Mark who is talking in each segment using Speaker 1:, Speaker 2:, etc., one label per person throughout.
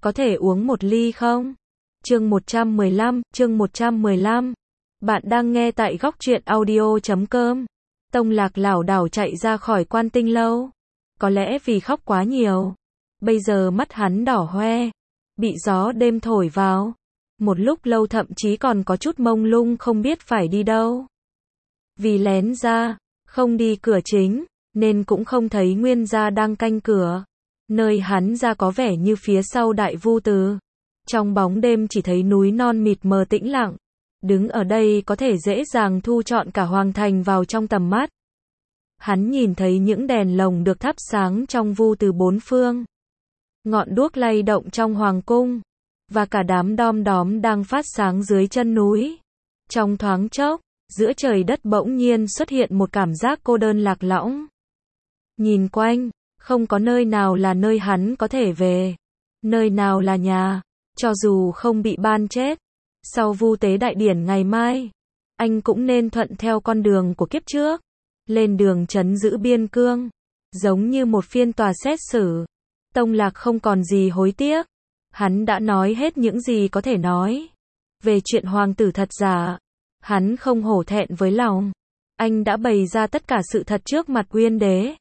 Speaker 1: có thể uống một ly không? Chương 115. Bạn đang nghe tại góc truyện audio.com. Tông Lạc lảo đảo chạy ra khỏi Quan Tinh lâu. Có lẽ vì khóc quá nhiều. Bây giờ mắt hắn đỏ hoe. Bị gió đêm thổi vào. Một lúc lâu thậm chí còn có chút mông lung không biết phải đi đâu. Vì lén ra, không đi cửa chính, nên cũng không thấy Nguyên gia đang canh cửa. Nơi hắn ra có vẻ như phía sau Đại Vu Từ. Trong bóng đêm chỉ thấy núi non mịt mờ tĩnh lặng. Đứng ở đây có thể dễ dàng thu trọn cả hoàng thành vào trong tầm mắt. Hắn nhìn thấy những đèn lồng được thắp sáng trong vu từ bốn phương. Ngọn đuốc lay động trong hoàng cung. Và cả đám đom đóm đang phát sáng dưới chân núi. Trong thoáng chốc, giữa trời đất bỗng nhiên xuất hiện một cảm giác cô đơn lạc lõng. Nhìn quanh, không có nơi nào là nơi hắn có thể về. Nơi nào là nhà, cho dù không bị ban chết. Sau vu tế đại điển ngày mai, anh cũng nên thuận theo con đường của kiếp trước. Lên đường trấn giữ biên cương, giống như một phiên tòa xét xử. Tông Lạc không còn gì hối tiếc. Hắn đã nói hết những gì có thể nói. Về chuyện hoàng tử thật giả, hắn không hổ thẹn với lòng. Anh đã bày ra tất cả sự thật trước mặt Uyên đế.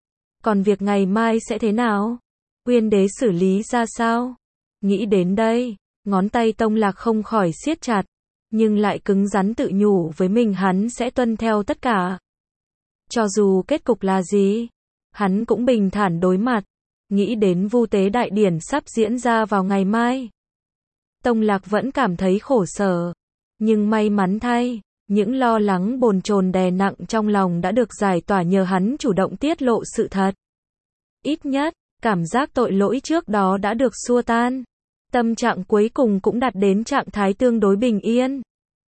Speaker 1: Còn việc ngày mai sẽ thế nào? Uyên đế xử lý ra sao? Nghĩ đến đây, ngón tay Tông Lạc không khỏi siết chặt, nhưng lại cứng rắn tự nhủ với mình hắn sẽ tuân theo tất cả. Cho dù kết cục là gì, hắn cũng bình thản đối mặt. Nghĩ đến vu tế đại điển sắp diễn ra vào ngày mai, Tông Lạc vẫn cảm thấy khổ sở. Nhưng may mắn thay, những lo lắng bồn chồn đè nặng trong lòng đã được giải tỏa nhờ hắn chủ động tiết lộ sự thật. Ít nhất, cảm giác tội lỗi trước đó đã được xua tan. Tâm trạng cuối cùng cũng đạt đến trạng thái tương đối bình yên.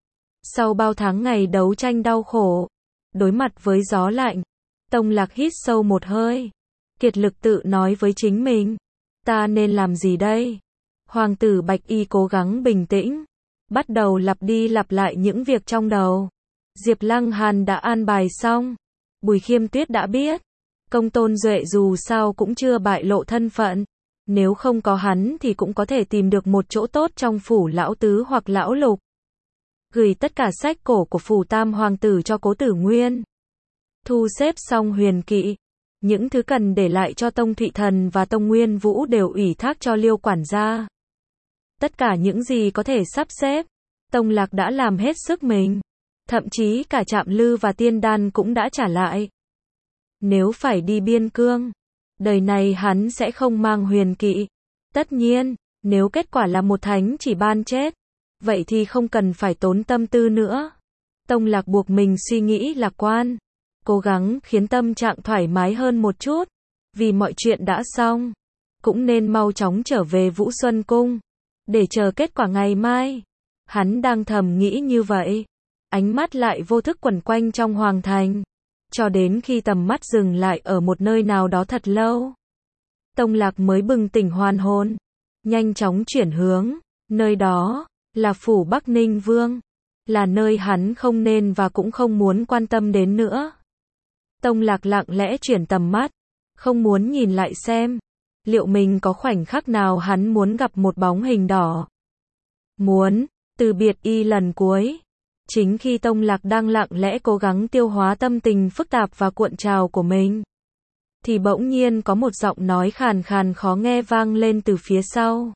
Speaker 1: Sau bao tháng ngày đấu tranh đau khổ, đối mặt với gió lạnh, Tông Lạc hít sâu một hơi. Kiệt lực tự nói với chính mình. Ta nên làm gì đây? Hoàng tử Bạch Y cố gắng bình tĩnh. Bắt đầu lặp đi lặp lại những việc trong đầu. Diệp Lăng Hàn đã an bài xong. Bùi Khiêm Tuyết đã biết. Công Tôn Duệ dù sao cũng chưa bại lộ thân phận. Nếu không có hắn thì cũng có thể tìm được một chỗ tốt trong phủ lão tứ hoặc lão lục. Gửi tất cả sách cổ của phủ tam hoàng tử cho Cố Tử Nguyên. Thu xếp xong huyền kỵ. Những thứ cần để lại cho Tông Thụy Thần và Tông Nguyên Vũ đều ủy thác cho Liêu quản gia. Tất cả những gì có thể sắp xếp, Tông Lạc đã làm hết sức mình. Thậm chí cả Trạm Lư và Tiên Đan cũng đã trả lại. Nếu phải đi biên cương, đời này hắn sẽ không mang huyền kỵ. Tất nhiên, nếu kết quả là một thánh chỉ ban chết, vậy thì không cần phải tốn tâm tư nữa. Tông Lạc buộc mình suy nghĩ lạc quan. Cố gắng khiến tâm trạng thoải mái hơn một chút. Vì mọi chuyện đã xong, cũng nên mau chóng trở về Vũ Xuân Cung, để chờ kết quả ngày mai. Hắn đang thầm nghĩ như vậy. Ánh mắt lại vô thức quẩn quanh trong hoàng thành. Cho đến khi tầm mắt dừng lại ở một nơi nào đó thật lâu. Tông Lạc mới bừng tỉnh hoàn hồn. Nhanh chóng chuyển hướng. Nơi đó, là phủ Bắc Ninh Vương. Là nơi hắn không nên và cũng không muốn quan tâm đến nữa. Tông Lạc lặng lẽ chuyển tầm mắt, không muốn nhìn lại xem, liệu mình có khoảnh khắc nào hắn muốn gặp một bóng hình đỏ. Muốn, từ biệt y lần cuối. Chính khi Tông Lạc đang lặng lẽ cố gắng tiêu hóa tâm tình phức tạp và cuộn trào của mình, thì bỗng nhiên có một giọng nói khàn khàn khó nghe vang lên từ phía sau.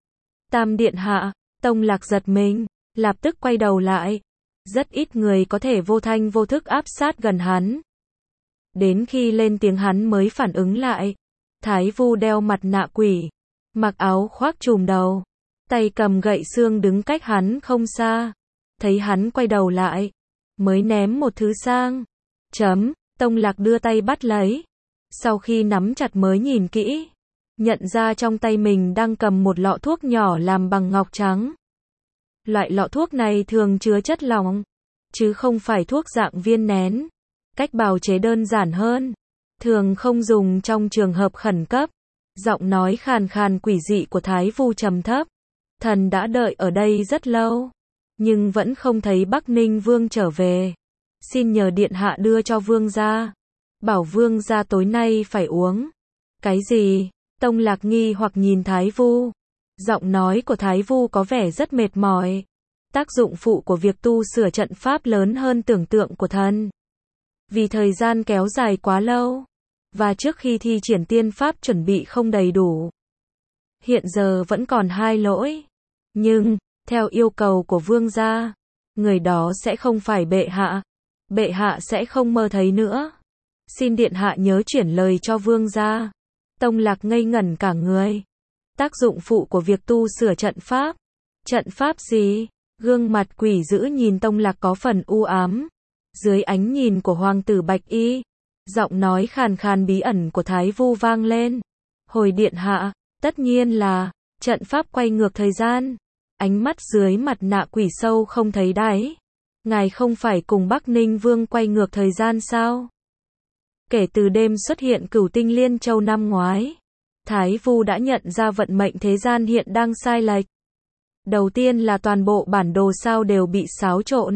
Speaker 1: Tam điện hạ. Tông Lạc giật mình, lập tức quay đầu lại. Rất ít người có thể vô thanh vô thức áp sát gần hắn. Đến khi lên tiếng hắn mới phản ứng lại. Thái Vu đeo mặt nạ quỷ, mặc áo khoác trùm đầu, tay cầm gậy xương đứng cách hắn không xa. Thấy hắn quay đầu lại, mới ném một thứ sang. Tông Lạc đưa tay bắt lấy. Sau khi nắm chặt mới nhìn kỹ, nhận ra trong tay mình đang cầm một lọ thuốc nhỏ làm bằng ngọc trắng. Loại lọ thuốc này thường chứa chất lỏng, chứ không phải thuốc dạng viên nén. Cách bào chế đơn giản hơn, thường không dùng trong trường hợp khẩn cấp. Giọng nói khàn khàn quỷ dị của Thái Vu trầm thấp. Thần đã đợi ở đây rất lâu, nhưng vẫn không thấy Bắc Ninh Vương trở về. Xin nhờ điện hạ đưa cho vương gia. Bảo vương gia tối nay phải uống. Cái gì? Tông Lạc nghi hoặc nhìn Thái Vu. Giọng nói của Thái Vu có vẻ rất mệt mỏi. Tác dụng phụ của việc tu sửa trận pháp lớn hơn tưởng tượng của thần. Vì thời gian kéo dài quá lâu, và trước khi thi triển tiên pháp chuẩn bị không đầy đủ. Hiện giờ vẫn còn 2 lỗi. Nhưng, theo yêu cầu của vương gia, người đó sẽ không phải bệ hạ. Bệ hạ sẽ không mơ thấy nữa. Xin điện hạ nhớ chuyển lời cho vương gia. Tông Lạc ngây ngẩn cả người. Tác dụng phụ của việc tu sửa trận pháp. Trận pháp gì? Gương mặt quỷ dữ nhìn Tông Lạc có phần u ám. Dưới ánh nhìn của hoàng tử Bạch Y, giọng nói khàn khàn bí ẩn của Thái Vu vang lên. Hồi điện hạ, tất nhiên là trận pháp quay ngược thời gian. Ánh mắt dưới mặt nạ quỷ sâu không thấy đáy. Ngài không phải cùng Bắc Ninh Vương quay ngược thời gian sao? Kể từ đêm xuất hiện Cửu Tinh Liên Châu năm ngoái, Thái Vu đã nhận ra vận mệnh thế gian hiện đang sai lệch. Đầu tiên là toàn bộ bản đồ sao đều bị xáo trộn.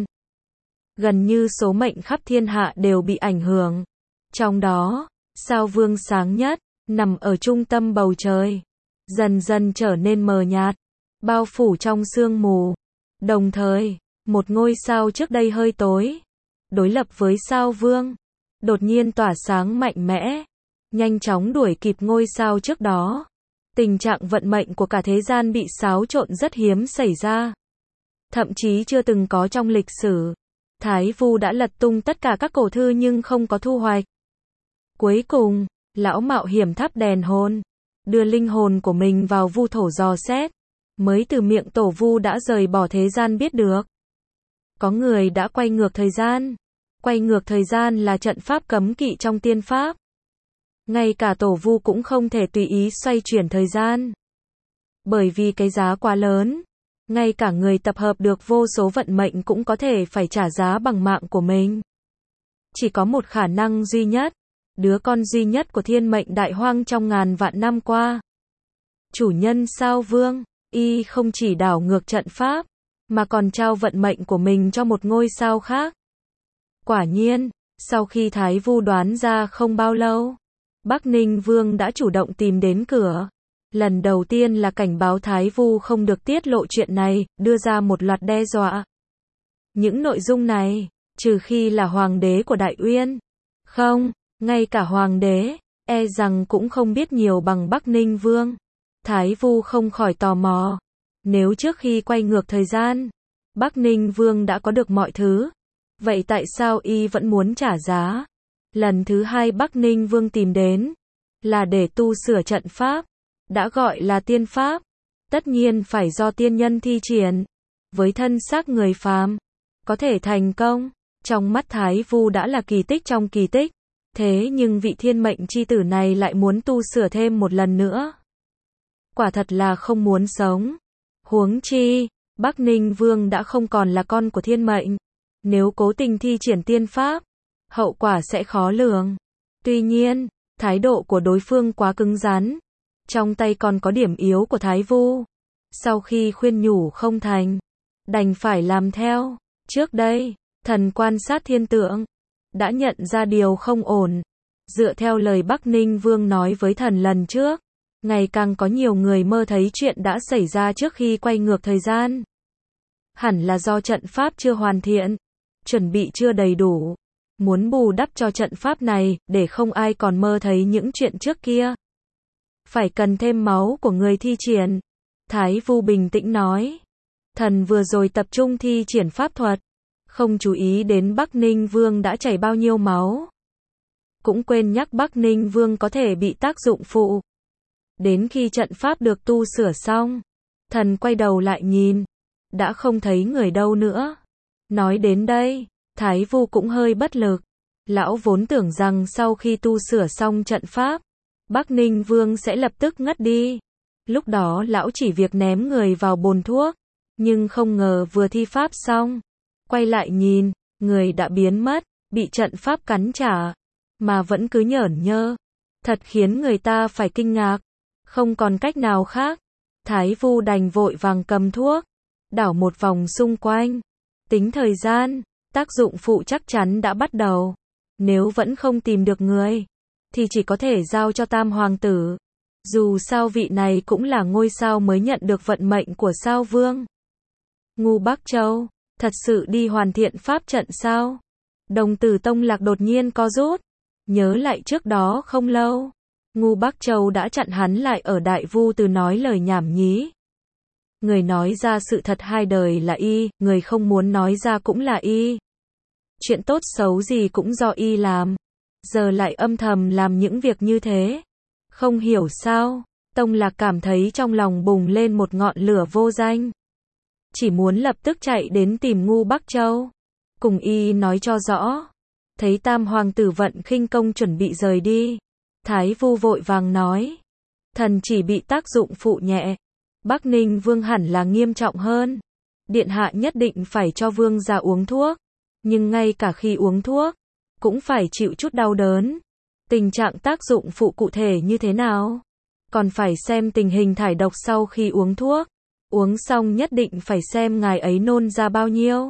Speaker 1: Gần như số mệnh khắp thiên hạ đều bị ảnh hưởng. Trong đó, sao Vương sáng nhất, nằm ở trung tâm bầu trời, dần dần trở nên mờ nhạt, bao phủ trong sương mù. Đồng thời, một ngôi sao trước đây hơi tối, đối lập với sao Vương, đột nhiên tỏa sáng mạnh mẽ, nhanh chóng đuổi kịp ngôi sao trước đó. Tình trạng vận mệnh của cả thế gian bị xáo trộn rất hiếm xảy ra. Thậm chí chưa từng có trong lịch sử. Thái Vu đã lật tung tất cả các cổ thư nhưng không có thu hoạch. Cuối cùng, lão mạo hiểm thắp đèn hồn, đưa linh hồn của mình vào vu thổ dò xét, mới từ miệng tổ vu đã rời bỏ thế gian biết được. Có người đã quay ngược thời gian. Quay ngược thời gian là trận pháp cấm kỵ trong tiên pháp. Ngay cả tổ vu cũng không thể tùy ý xoay chuyển thời gian. Bởi vì cái giá quá lớn. Ngay cả người tập hợp được vô số vận mệnh cũng có thể phải trả giá bằng mạng của mình. Chỉ có một khả năng duy nhất. Đứa con duy nhất của thiên mệnh đại hoang trong ngàn vạn năm qua. Chủ nhân sao Vương, y không chỉ đảo ngược trận pháp, mà còn trao vận mệnh của mình cho một ngôi sao khác. Quả nhiên, sau khi Thái Vu đoán ra không bao lâu, Bắc Ninh Vương đã chủ động tìm đến cửa. Lần đầu tiên là cảnh báo Thái Vu không được tiết lộ chuyện này, đưa ra một loạt đe dọa. Những nội dung này, trừ khi là hoàng đế của Đại Uyên. Không, ngay cả hoàng đế, e rằng cũng không biết nhiều bằng Bắc Ninh Vương. Thái Vu không khỏi tò mò. Nếu trước khi quay ngược thời gian, Bắc Ninh Vương đã có được mọi thứ, vậy tại sao y vẫn muốn trả giá? Lần thứ 2 Bắc Ninh Vương tìm đến, là để tu sửa trận pháp, đã gọi là tiên pháp, tất nhiên phải do tiên nhân thi triển, với thân xác người phàm, có thể thành công, trong mắt Thái Vu đã là kỳ tích trong kỳ tích, thế nhưng vị thiên mệnh chi tử này lại muốn tu sửa thêm một lần nữa. Quả thật là không muốn sống. Huống chi, Bắc Ninh Vương đã không còn là con của thiên mệnh. Nếu cố tình thi triển tiên pháp, hậu quả sẽ khó lường. Tuy nhiên, thái độ của đối phương quá cứng rắn. Trong tay còn có điểm yếu của Thái Vu. Sau khi khuyên nhủ không thành, đành phải làm theo. Trước đây, thần quan sát thiên tượng, đã nhận ra điều không ổn. Dựa theo lời Bắc Ninh Vương nói với thần lần trước, ngày càng có nhiều người mơ thấy chuyện đã xảy ra trước khi quay ngược thời gian. Hẳn là do trận pháp chưa hoàn thiện, chuẩn bị chưa đầy đủ. Muốn bù đắp cho trận pháp này, để không ai còn mơ thấy những chuyện trước kia. Phải cần thêm máu của người thi triển. Thái Vu bình tĩnh nói. Thần vừa rồi tập trung thi triển pháp thuật, không chú ý đến Bắc Ninh Vương đã chảy bao nhiêu máu. Cũng quên nhắc Bắc Ninh Vương có thể bị tác dụng phụ. Đến khi trận pháp được tu sửa xong, thần quay đầu lại nhìn, đã không thấy người đâu nữa. Nói đến đây, Thái Vu cũng hơi bất lực. Lão vốn tưởng rằng sau khi tu sửa xong trận pháp, Bắc Ninh Vương sẽ lập tức ngất đi. Lúc đó lão chỉ việc ném người vào bồn thuốc, nhưng không ngờ vừa thi pháp xong, quay lại nhìn, người đã biến mất, bị trận pháp cắn trả, mà vẫn cứ nhởn nhơ. Thật khiến người ta phải kinh ngạc. Không còn cách nào khác, Thái Vu đành vội vàng cầm thuốc, đảo một vòng xung quanh. Tính thời gian, tác dụng phụ chắc chắn đã bắt đầu. Nếu vẫn không tìm được người, thì chỉ có thể giao cho Tam Hoàng tử. Dù sao vị này cũng là ngôi sao mới nhận được vận mệnh của sao vương. Ngu Bắc Châu, thật sự đi hoàn thiện pháp trận sao? Đồng tử Tông Lạc đột nhiên co rút. Nhớ lại trước đó không lâu, Ngu Bắc Châu đã chặn hắn lại ở Đại Vu Từ nói lời nhảm nhí. Người nói ra sự thật hai đời là y, người không muốn nói ra cũng là y. Chuyện tốt xấu gì cũng do y làm. Giờ lại âm thầm làm những việc như thế. Không hiểu sao, Tông Lạc cảm thấy trong lòng bùng lên một ngọn lửa vô danh. Chỉ muốn lập tức chạy đến tìm Ngu Bắc Châu. Cùng y nói cho rõ. Thấy Tam Hoàng tử Vận Khinh Công chuẩn bị rời đi. Thái Vu vội vàng nói. Thần chỉ bị tác dụng phụ nhẹ. Bắc Ninh Vương hẳn là nghiêm trọng hơn. Điện hạ nhất định phải cho Vương gia uống thuốc. Nhưng ngay cả khi uống thuốc, cũng phải chịu chút đau đớn. Tình trạng tác dụng phụ cụ thể như thế nào? Còn phải xem tình hình thải độc sau khi uống thuốc. Uống xong nhất định phải xem ngài ấy nôn ra bao nhiêu.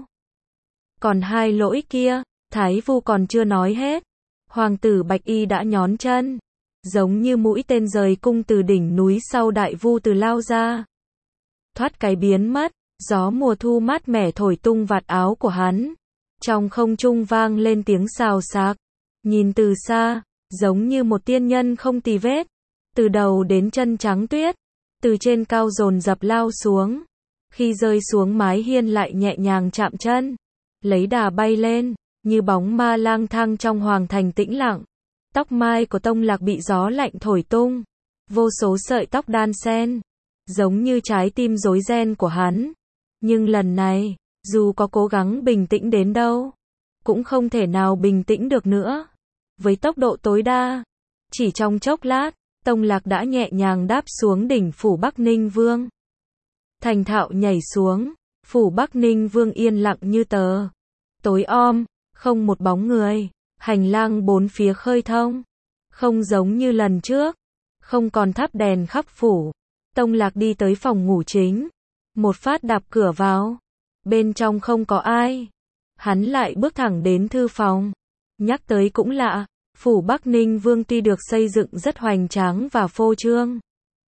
Speaker 1: Còn hai lỗi kia, Thái Vu còn chưa nói hết. Hoàng tử Bạch Y đã nhón chân. Giống như mũi tên rời cung từ đỉnh núi sau Đại Vu Từ lao ra. Thoát cái biến mất, gió mùa thu mát mẻ thổi tung vạt áo của hắn. Trong không trung vang lên tiếng xào xạc. Nhìn từ xa, giống như một tiên nhân không tì vết. Từ đầu đến chân trắng tuyết. Từ trên cao dồn dập lao xuống. Khi rơi xuống mái hiên lại nhẹ nhàng chạm chân. Lấy đà bay lên, như bóng ma lang thang trong hoàng thành tĩnh lặng. Tóc mai của Tông Lạc bị gió lạnh thổi tung. Vô số sợi tóc đan xen. Giống như trái tim rối ren của hắn. Nhưng lần này, dù có cố gắng bình tĩnh đến đâu, cũng không thể nào bình tĩnh được nữa. Với tốc độ tối đa, chỉ trong chốc lát, Tông Lạc đã nhẹ nhàng đáp xuống đỉnh phủ Bắc Ninh Vương. Thành thạo nhảy xuống, phủ Bắc Ninh Vương yên lặng như tờ. Tối om, không một bóng người, hành lang bốn phía khơi thông. Không giống như lần trước, không còn thắp đèn khắp phủ. Tông Lạc đi tới phòng ngủ chính. Một phát đạp cửa vào. Bên trong không có ai. Hắn lại bước thẳng đến thư phòng. Nhắc tới cũng lạ, phủ Bắc Ninh Vương tuy được xây dựng rất hoành tráng và phô trương,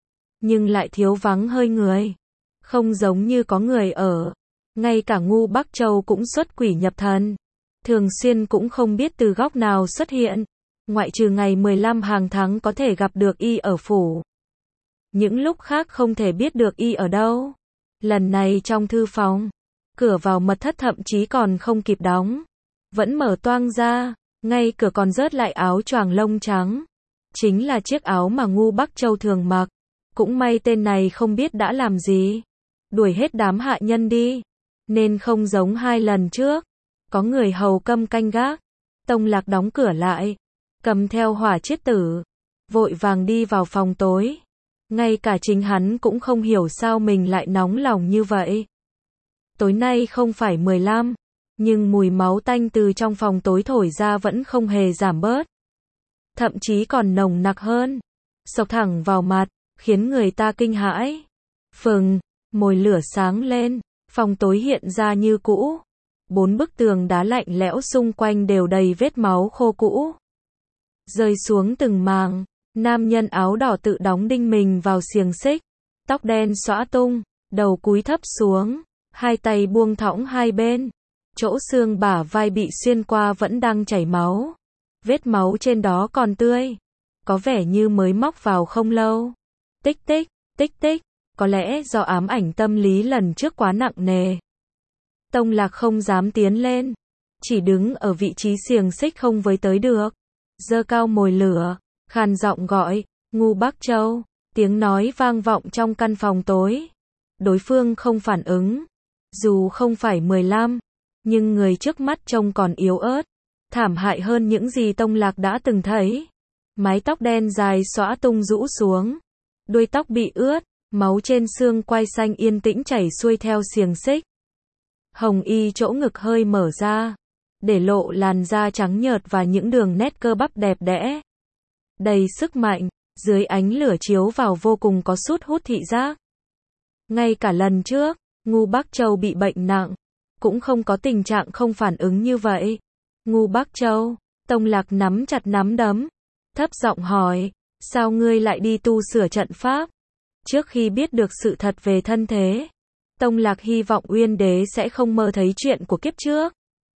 Speaker 1: nhưng lại thiếu vắng hơi người. Không giống như có người ở. Ngay cả Ngu Bắc Châu cũng xuất quỷ nhập thần. Thường xuyên cũng không biết từ góc nào xuất hiện. Ngoại trừ ngày 15 hàng tháng có thể gặp được y ở phủ. Những lúc khác không thể biết được y ở đâu. Lần này trong thư phòng, cửa vào mật thất thậm chí còn không kịp đóng. Vẫn mở toang ra, ngay cửa còn rớt lại áo choàng lông trắng. Chính là chiếc áo mà Ngu Bắc Châu thường mặc. Cũng may tên này không biết đã làm gì. Đuổi hết đám hạ nhân đi. Nên không giống hai lần trước. Có người hầu câm canh gác. Tông Lạc đóng cửa lại. Cầm theo hỏa chiết tử. Vội vàng đi vào phòng tối. Ngay cả chính hắn cũng không hiểu sao mình lại nóng lòng như vậy. Tối nay không phải 15. Nhưng mùi máu tanh từ trong phòng tối thổi ra vẫn không hề giảm bớt. Thậm chí còn nồng nặc hơn. Xộc thẳng vào mặt, khiến người ta kinh hãi. Phừng, mồi lửa sáng lên. Phòng tối hiện ra như cũ. 4 bức tường đá lạnh lẽo xung quanh đều đầy vết máu khô cũ. Rơi xuống từng màng. Nam nhân áo đỏ tự đóng đinh mình vào xiềng xích. Tóc đen xõa tung. Đầu cúi thấp xuống. Hai tay buông thõng hai bên. Chỗ xương bả vai bị xuyên qua vẫn đang chảy máu. Vết máu trên đó còn tươi. Có vẻ như mới móc vào không lâu. Tích tích, tích tích. Có lẽ do ám ảnh tâm lý lần trước quá nặng nề. Tông Lạc không dám tiến lên. Chỉ đứng ở vị trí xiềng xích không với tới được. Giơ cao mồi lửa. Khàn giọng gọi. Ngu Bắc Châu. Tiếng nói vang vọng trong căn phòng tối. Đối phương không phản ứng. Dù không phải 15. Nhưng người trước mắt trông còn yếu ớt. Thảm hại hơn những gì Tông Lạc đã từng thấy. Mái tóc đen dài xõa tung rũ xuống. Đuôi tóc bị ướt. Máu trên xương quai xanh yên tĩnh chảy xuôi theo xiềng xích. Hồng y chỗ ngực hơi mở ra. Để lộ làn da trắng nhợt và những đường nét cơ bắp đẹp đẽ. Đầy sức mạnh. Dưới ánh lửa chiếu vào vô cùng có sút hút thị giác. Ngay cả lần trước, Ngu Bắc Châu bị bệnh nặng. Cũng không có tình trạng không phản ứng như vậy. Ngu Bắc Châu. Tông Lạc nắm chặt nắm đấm. Thấp giọng hỏi. sao ngươi lại đi tu sửa trận pháp? Trước khi biết được sự thật về thân thế, Tông Lạc hy vọng Uyên Đế sẽ không mơ thấy chuyện của kiếp trước.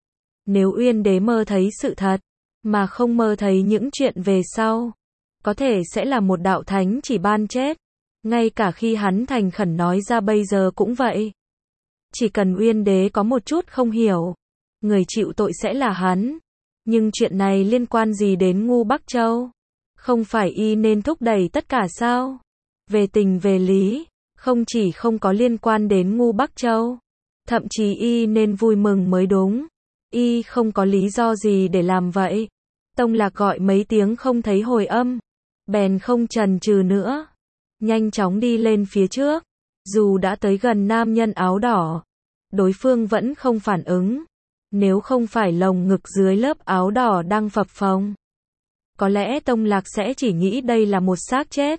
Speaker 1: Nếu Uyên Đế mơ thấy sự thật, mà không mơ thấy những chuyện về sau, có thể sẽ là một đạo thánh chỉ ban chết. Ngay cả khi hắn thành khẩn nói ra bây giờ cũng vậy. Chỉ cần Uyên Đế có một chút không hiểu, người chịu tội sẽ là hắn. Nhưng chuyện này liên quan gì đến Ngu Bắc Châu? Không phải y nên thúc đẩy tất cả sao? Về tình về lý, không chỉ không có liên quan đến Ngu Bắc Châu, thậm chí y nên vui mừng mới đúng. Y không có lý do gì để làm vậy. Tông Lạc gọi mấy tiếng không thấy hồi âm, bèn không chần chừ nữa, nhanh chóng đi lên phía trước. Dù đã tới gần nam nhân áo đỏ, đối phương vẫn không phản ứng. Nếu không phải lồng ngực dưới lớp áo đỏ đang phập phồng, có lẽ Tông Lạc sẽ chỉ nghĩ đây là một xác chết.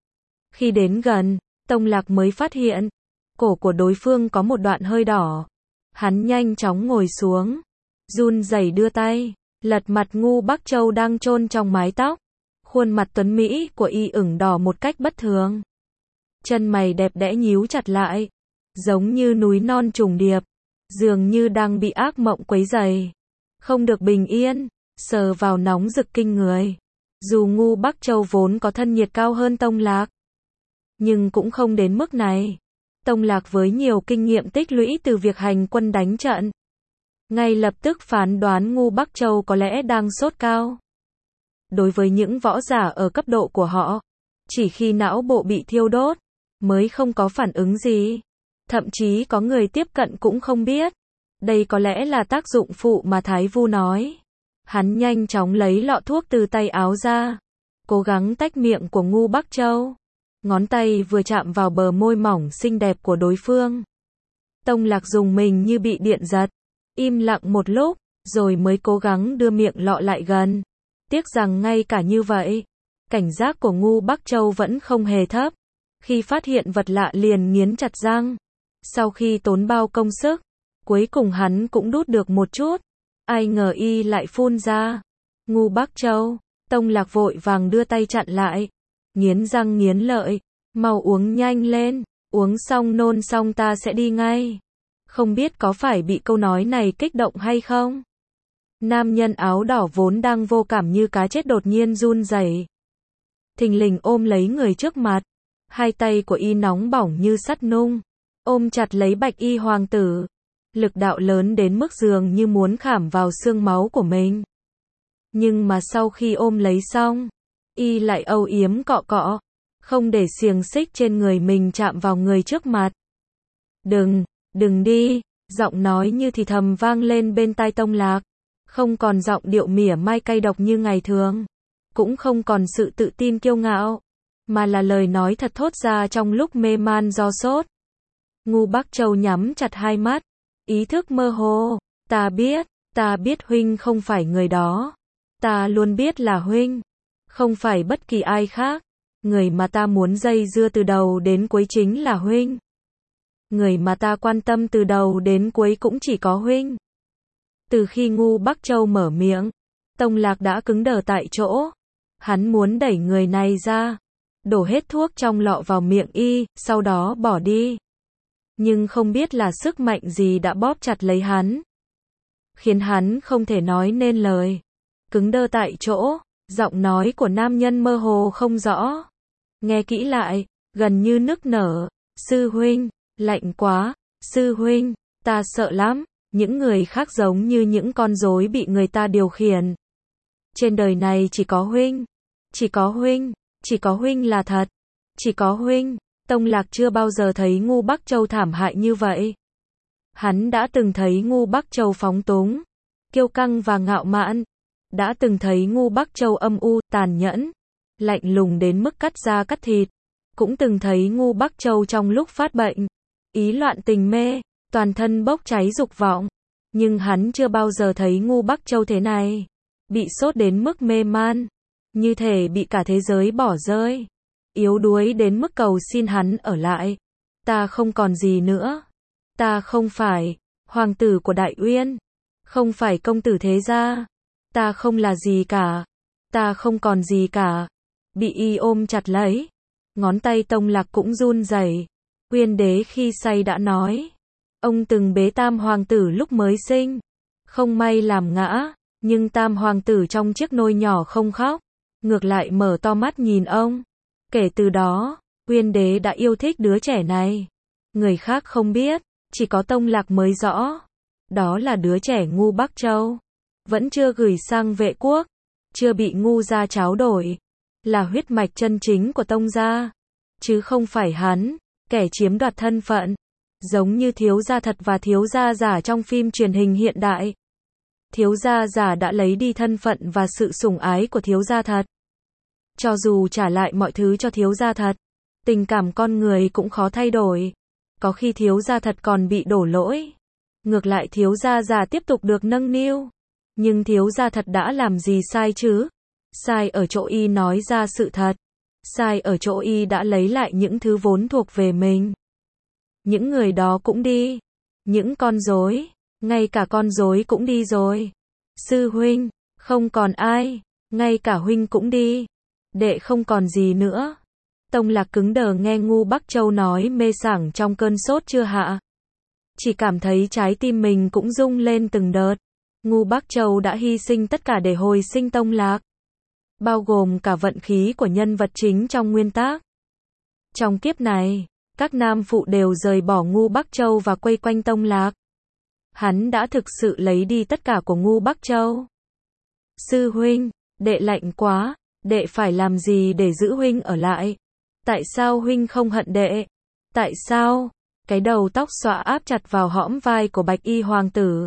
Speaker 1: Khi đến gần, Tông Lạc mới phát hiện, cổ của đối phương có một đoạn hơi đỏ. Hắn nhanh chóng ngồi xuống, run rẩy đưa tay, lật mặt Ngu Bắc Châu đang chôn trong mái tóc. Khuôn mặt tuấn mỹ của y ửng đỏ một cách bất thường. Chân mày đẹp đẽ nhíu chặt lại, giống như núi non trùng điệp, dường như đang bị ác mộng quấy rầy, không được bình yên, sờ vào nóng rực kinh người. Dù Ngu Bắc Châu vốn có thân nhiệt cao hơn Tông Lạc, nhưng cũng không đến mức này. Tông Lạc với nhiều kinh nghiệm tích lũy từ việc hành quân đánh trận, ngay lập tức phán đoán Ngu Bắc Châu có lẽ đang sốt cao. Đối với những võ giả ở cấp độ của họ, chỉ khi não bộ bị thiêu đốt, mới không có phản ứng gì. Thậm chí có người tiếp cận cũng không biết. Đây có lẽ là tác dụng phụ mà Thái Vu nói. Hắn nhanh chóng lấy lọ thuốc từ tay áo ra, cố gắng tách miệng của Ngu Bắc Châu. Ngón tay vừa chạm vào bờ môi mỏng xinh đẹp của đối phương. Tông Lạc dùng mình như bị điện giật, im lặng một lúc, rồi mới cố gắng đưa miệng lọ lại gần. Tiếc rằng ngay cả như vậy, cảnh giác của Ngu Bắc Châu vẫn không hề thấp. Khi phát hiện vật lạ liền nghiến chặt răng. Sau khi tốn bao công sức, cuối cùng hắn cũng đút được một chút. Ai ngờ y lại phun ra. Ngu Bắc Châu, Tông Lạc vội vàng đưa tay chặn lại. Nghiến răng nghiến lợi, mau uống nhanh lên, uống xong nôn xong ta sẽ đi ngay. Không biết có phải bị câu nói này kích động hay không? Nam nhân áo đỏ vốn đang vô cảm như cá chết đột nhiên run rẩy, thình lình ôm lấy người trước mặt. Hai tay của y nóng bỏng như sắt nung, ôm chặt lấy bạch y hoàng tử. Lực đạo lớn đến mức dường như muốn khảm vào xương máu của mình. Nhưng mà sau khi ôm lấy xong, y lại âu yếm cọ cọ, không để xiềng xích trên người mình chạm vào người trước mặt. Đừng đi, giọng nói như thì thầm vang lên bên tai Tông Lạc. Không còn giọng điệu mỉa mai cay độc như ngày thường, cũng không còn sự tự tin kiêu ngạo, mà là lời nói thật thốt ra trong lúc mê man do sốt. Ngu Bắc Châu nhắm chặt hai mắt, ý thức mơ hồ. Ta biết huynh không phải người đó. Ta luôn biết là huynh, không phải bất kỳ ai khác. Người mà ta muốn dây dưa từ đầu đến cuối chính là huynh. Người mà ta quan tâm từ đầu đến cuối cũng chỉ có huynh. Từ khi Ngu Bắc Châu mở miệng, Tông Lạc đã cứng đờ tại chỗ. Hắn muốn đẩy người này ra, đổ hết thuốc trong lọ vào miệng y, sau đó bỏ đi. Nhưng không biết là sức mạnh gì đã bóp chặt lấy hắn, khiến hắn không thể nói nên lời. Cứng đơ tại chỗ, giọng nói của nam nhân mơ hồ không rõ. Nghe kỹ lại, gần như nức nở. Sư huynh, lạnh quá, sư huynh, ta sợ lắm. Những người khác giống như những con rối bị người ta điều khiển. Trên đời này chỉ có huynh, chỉ có huynh, chỉ có huynh là thật, chỉ có huynh. Tông Lạc chưa bao giờ thấy Ngu Bắc Châu thảm hại như vậy. Hắn đã từng thấy Ngu Bắc Châu phóng túng, kiêu căng và ngạo mạn. Đã từng thấy Ngu Bắc Châu âm u, tàn nhẫn, lạnh lùng đến mức cắt da cắt thịt. Cũng từng thấy Ngu Bắc Châu trong lúc phát bệnh, ý loạn tình mê, toàn thân bốc cháy dục vọng. Nhưng hắn chưa bao giờ thấy Ngu Bắc Châu thế này. Bị sốt đến mức mê man, như thể bị cả thế giới bỏ rơi. Yếu đuối đến mức cầu xin hắn ở lại. Ta không còn gì nữa. Ta không phải hoàng tử của Đại Uyên, không phải công tử thế gia. Ta không là gì cả. Ta không còn gì cả. bị y ôm chặt lấy. Ngón tay Tông Lạc cũng run rẩy. Uyên đế khi say đã nói, ông từng bế tam hoàng tử lúc mới sinh, không may làm ngã, nhưng tam hoàng tử trong chiếc nôi nhỏ không khóc, ngược lại mở to mắt nhìn ông. Kể từ đó, Uyên đế đã yêu thích đứa trẻ này. Người khác không biết, chỉ có Tông Lạc mới rõ. Đó là đứa trẻ Ngu Bắc Châu, vẫn chưa gửi sang Vệ quốc, chưa bị Ngu gia tráo đổi, là huyết mạch chân chính của Tông gia, chứ không phải hắn, kẻ chiếm đoạt thân phận, giống như thiếu gia thật và thiếu gia giả trong phim truyền hình hiện đại. Thiếu gia giả đã lấy đi thân phận và sự sủng ái của thiếu gia thật. Cho dù trả lại mọi thứ cho thiếu gia thật, tình cảm con người cũng khó thay đổi. Có khi thiếu gia thật còn bị đổ lỗi. Ngược lại thiếu gia giả tiếp tục được nâng niu. Nhưng thiếu gia thật đã làm gì sai chứ? Sai ở chỗ y nói ra sự thật. Sai ở chỗ y đã lấy lại những thứ vốn thuộc về mình. Những người đó cũng đi. Những con rối, ngay cả con rối cũng đi rồi. Sư huynh, không còn ai, ngay cả huynh cũng đi. Đệ không còn gì nữa. Tông Lạc cứng đờ nghe Ngu Bắc Châu nói mê sảng trong cơn sốt chưa hạ. Chỉ cảm thấy trái tim mình cũng rung lên từng đợt. Ngu Bắc Châu đã hy sinh tất cả để hồi sinh Tông Lạc. Bao gồm cả vận khí của nhân vật chính trong nguyên tác. Trong kiếp này, các nam phụ đều rời bỏ Ngu Bắc Châu và quây quanh Tông Lạc. Hắn đã thực sự lấy đi tất cả của Ngu Bắc Châu. Sư huynh, đệ lạnh quá, đệ phải làm gì để giữ huynh ở lại? Tại sao huynh không hận đệ? Tại sao? Cái đầu tóc xõa áp chặt vào hõm vai của Bạch Y hoàng tử.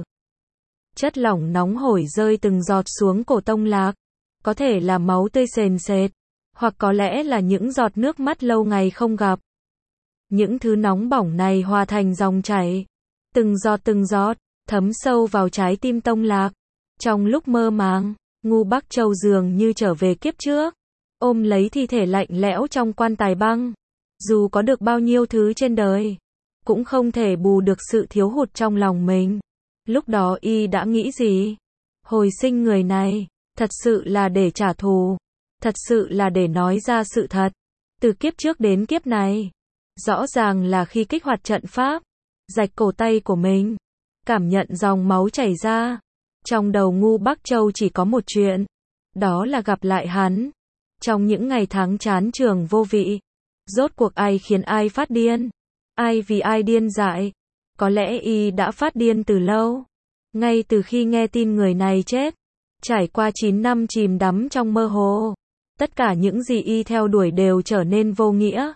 Speaker 1: Chất lỏng nóng hổi rơi từng giọt xuống cổ Tông Lạc. Có thể là máu tươi sền sệt, hoặc có lẽ là những giọt nước mắt lâu ngày không gặp. Những thứ nóng bỏng này hòa thành dòng chảy, từng giọt, thấm sâu vào trái tim Tông Lạc. Trong lúc mơ màng, Ngu Bắc Châu dường như trở về kiếp trước, ôm lấy thi thể lạnh lẽo trong quan tài băng. Dù có được bao nhiêu thứ trên đời, cũng không thể bù được sự thiếu hụt trong lòng mình. Lúc đó y đã nghĩ gì? Hồi sinh người này, thật sự là để trả thù, thật sự là để nói ra sự thật. Từ kiếp trước đến kiếp này, rõ ràng là khi kích hoạt trận pháp, rạch cổ tay của mình, cảm nhận dòng máu chảy ra. Trong đầu Ngu Bắc Châu chỉ có một chuyện, đó là gặp lại hắn. Trong những ngày tháng chán trường vô vị, rốt cuộc ai khiến ai phát điên? Ai vì ai điên dại? Có lẽ y đã phát điên từ lâu, ngay từ khi nghe tin người này chết. Trải qua 9 năm chìm đắm trong mơ hồ, tất cả những gì y theo đuổi đều trở nên vô nghĩa.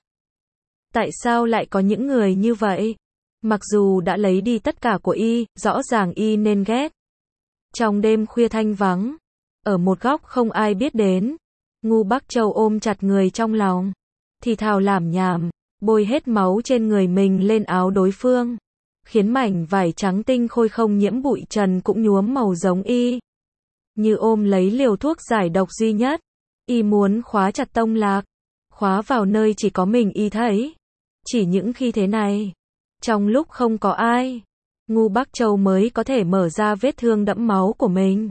Speaker 1: Tại sao lại có những người như vậy? Mặc dù đã lấy đi tất cả của y, rõ ràng y nên ghét. Trong đêm khuya thanh vắng, ở một góc không ai biết đến, Ngu Bắc Châu ôm chặt người trong lòng, thì thào lảm nhảm, bôi hết máu trên người mình lên áo đối phương, khiến mảnh vải trắng tinh khôi không nhiễm bụi trần cũng nhuốm màu giống y. Như ôm lấy liều thuốc giải độc duy nhất, y muốn khóa chặt Tông Lạc, khóa vào nơi chỉ có mình y thấy. Chỉ những khi thế này, trong lúc không có ai, Ngu Bắc Châu mới có thể mở ra vết thương đẫm máu của mình.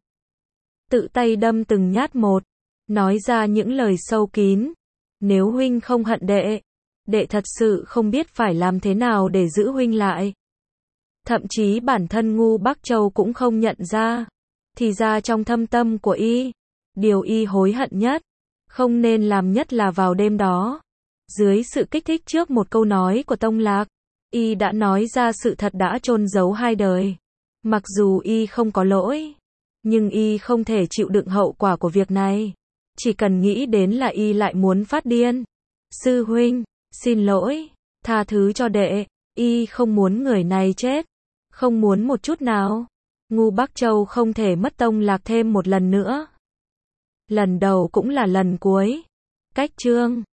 Speaker 1: Tự tay đâm từng nhát một, nói ra những lời sâu kín. Nếu huynh không hận đệ, đệ thật sự không biết phải làm thế nào để giữ huynh lại. Thậm chí bản thân Ngu Bắc Châu cũng không nhận ra. Thì ra trong thâm tâm của y, điều y hối hận nhất, không nên làm nhất là vào đêm đó. Dưới sự kích thích trước một câu nói của Tông Lạc, y đã nói ra sự thật đã chôn giấu 2 đời. Mặc dù y không có lỗi, nhưng y không thể chịu đựng hậu quả của việc này. Chỉ cần nghĩ đến là y lại muốn phát điên. Sư huynh, xin lỗi, tha thứ cho đệ, y không muốn người này chết, không muốn một chút nào. Ngu Bắc Châu không thể mất Tông Lạc thêm một lần nữa. Lần đầu cũng là lần cuối. Cách chương